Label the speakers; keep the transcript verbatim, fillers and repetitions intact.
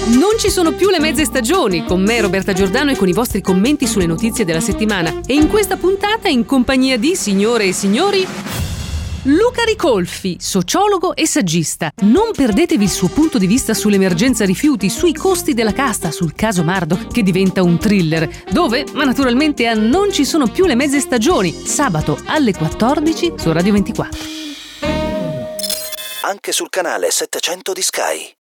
Speaker 1: Non ci sono più le mezze stagioni, con me Roberta Giordano e con i vostri commenti sulle notizie della settimana. E in questa puntata, in compagnia di, signore e signori, Luca Ricolfi, sociologo e saggista. Non perdetevi il suo punto di vista sull'emergenza rifiuti, sui costi della casta, sul caso Murdoch che diventa un thriller, dove, ma naturalmente a Non ci sono più le mezze stagioni, sabato alle quattordici su Radio ventiquattro.
Speaker 2: Anche sul canale settecento di Sky.